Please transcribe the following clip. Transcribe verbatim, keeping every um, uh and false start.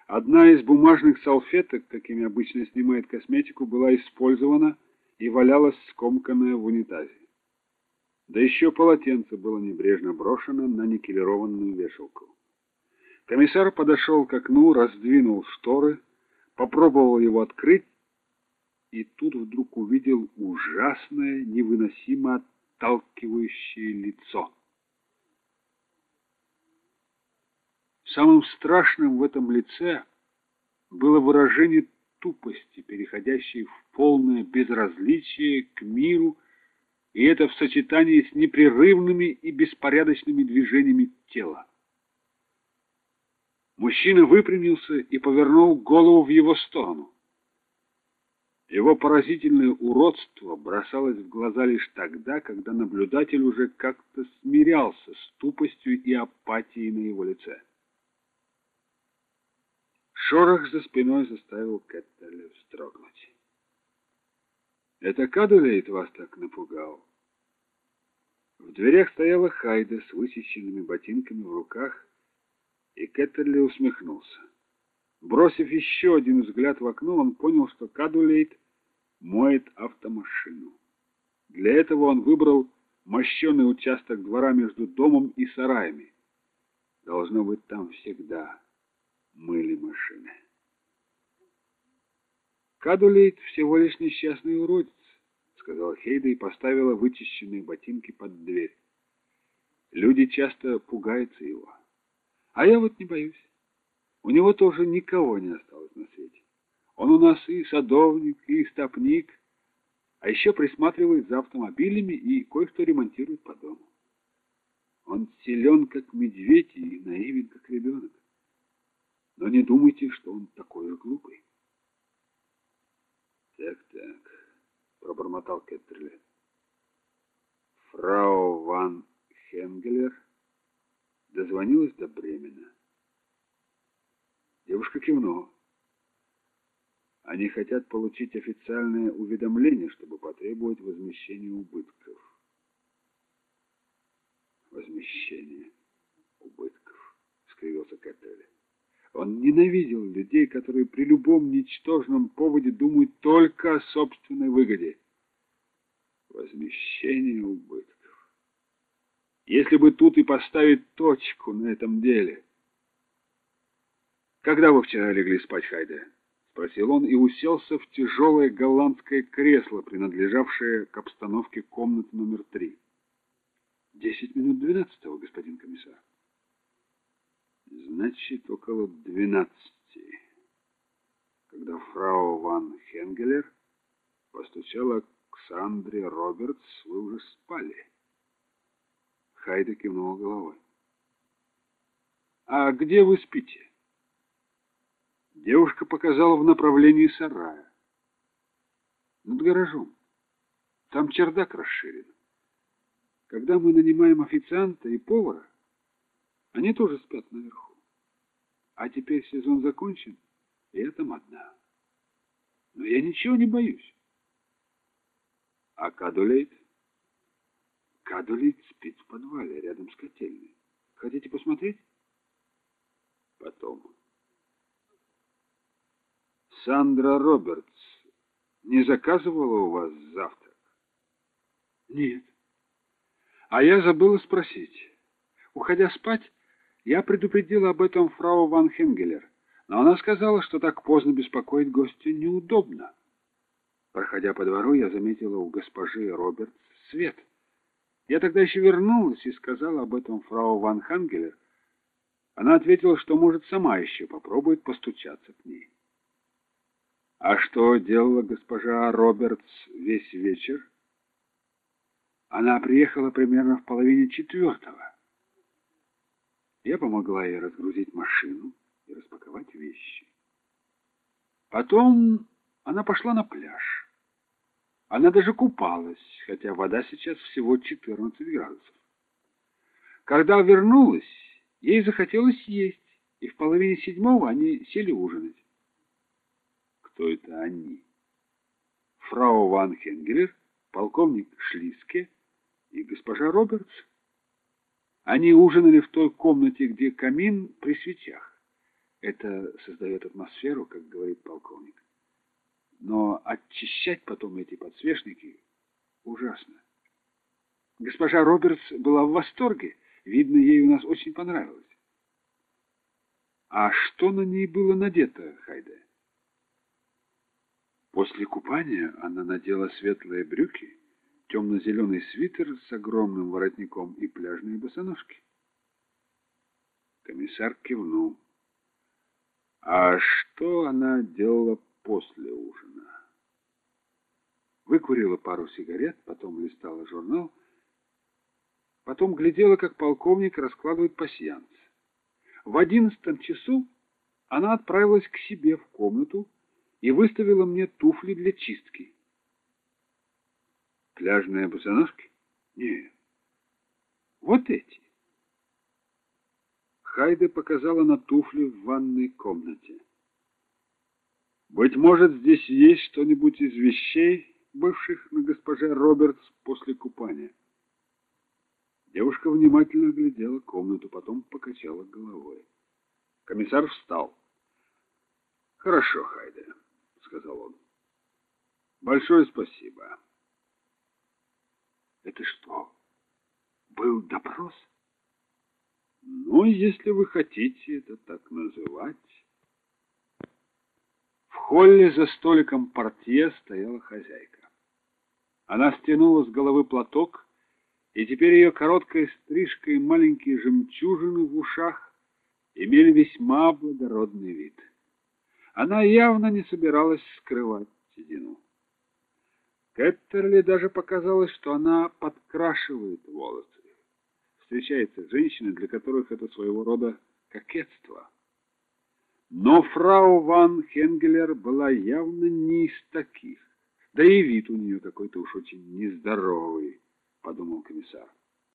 Одна из бумажных салфеток, какими обычно снимают косметику, была использована и валялась скомканная в унитазе. Да еще полотенце было небрежно брошено на никелированную вешалку. Комиссар подошел к окну, раздвинул шторы, попробовал его открыть, и тут вдруг увидел ужасное, невыносимо отталкивающее лицо. Самым страшным в этом лице было выражение тупости, переходящей в полное безразличие к миру, и это в сочетании с непрерывными и беспорядочными движениями тела. Мужчина выпрямился и повернул голову в его сторону. Его поразительное уродство бросалось в глаза лишь тогда, когда наблюдатель уже как-то смирялся с тупостью и апатией на его лице. Шорох за спиной заставил Кеттерля вздрогнуть. «Это Кадулейт вас так напугал?» В дверях стояла Хайда с вычищенными ботинками в руках, и Кеттерли усмехнулся. Бросив еще один взгляд в окно, он понял, что Кадулейт моет автомашину. Для этого он выбрал мощеный участок двора между домом и сараями. Должно быть, там всегда мыли машины. «Кадулейт всего лишь несчастный уродец», — сказала Хейда и поставила вычищенные ботинки под дверь. «Люди часто пугаются его. А я вот не боюсь. У него тоже никого не осталось на свете. Он у нас и садовник, и истопник, а еще присматривает за автомобилями и кое-что ремонтирует по дому. Он силен, как медведь, и наивен, как ребенок. Но не думайте, что он такой же глупый». «Так-так», — пробормотал Кеттерли. «Фрау ван Хенгелер дозвонилась до Бремена». Девушка кивнула. «Они хотят получить официальное уведомление, чтобы потребовать возмещения убытков». «Возмещение убытков», — скривился Кеттерли. Он ненавидел людей, которые при любом ничтожном поводе думают только о собственной выгоде. Возмещение убытков. Если бы тут и поставить точку на этом деле. «Когда вы вчера легли спать, Хайде?» — спросил он и уселся в тяжелое голландское кресло, принадлежавшее к обстановке комнаты номер три. «Десять минут двенадцатого, господин комиссар». «Значит, около двенадцати, когда фрау ван Хенгелер постучала к Сандре Робертс, вы уже спали». Хайда кивнула головой. «А где вы спите?» Девушка показала в направлении сарая. «Над гаражом. Там чердак расширен. Когда мы нанимаем официанта и повара, они тоже спят наверху. А теперь сезон закончен, и я там одна. Но я ничего не боюсь». «А Кадулейт?» «Кадулейт спит в подвале, рядом с котельной. Хотите посмотреть?» «Потом». «Сандра Робертс не заказывала у вас завтрак?» «Нет. А я забыла спросить. Уходя спать, я предупредила об этом фрау ван Хенгелер, но она сказала, что так поздно беспокоить гостя неудобно. Проходя по двору, я заметила у госпожи Робертс свет. Я тогда еще вернулась и сказала об этом фрау ван Хенгелер. Она ответила, что, может, сама еще попробует постучаться к ней». «А что делала госпожа Робертс весь вечер?» «Она приехала примерно в половине четвертого. Я помогла ей разгрузить машину и распаковать вещи. Потом она пошла на пляж. Она даже купалась, хотя вода сейчас всего четырнадцать градусов. Когда вернулась, ей захотелось есть, и в половине седьмого они сели ужинать». «Кто это они?» «Фрау ван Хенгелер, полковник Шлиске и госпожа Робертс. Они ужинали в той комнате, где камин при свечах. Это создает атмосферу, как говорит полковник. Но очищать потом эти подсвечники ужасно. Госпожа Робертс была в восторге. Видно, ей у нас очень понравилось. А что на ней было надето, Хайде? После купания она надела светлые брюки, темно-зеленый свитер с огромным воротником и пляжные босоножки. Комиссар кивнул. А что она делала после ужина? Выкурила пару сигарет, потом листала журнал, потом глядела, как полковник раскладывает пасьянс. В одиннадцатом часу она отправилась к себе в комнату и выставила мне туфли для чистки. Пляжные босоножки? Нет. Вот эти. Хайде показала на туфли в ванной комнате. Быть может, здесь есть что-нибудь из вещей, бывших на госпоже Робертс после купания. Девушка внимательно оглядела комнату, потом покачала головой. Комиссар встал. «Хорошо, Хайде», — сказал он. «Большое спасибо». «Это что, был допрос?» «Ну, если вы хотите это так называть». В холле за столиком портье стояла хозяйка. Она стянула с головы платок, и теперь ее короткая стрижка и маленькие жемчужины в ушах имели весьма благородный вид. Она явно не собиралась скрывать седину. Кеттерли даже показалось, что она подкрашивает волосы. Встречаются женщины, для которых это своего рода кокетство. Но фрау ван Хенгелер была явно не из таких. Да и вид у нее какой-то уж очень нездоровый, подумал комиссар.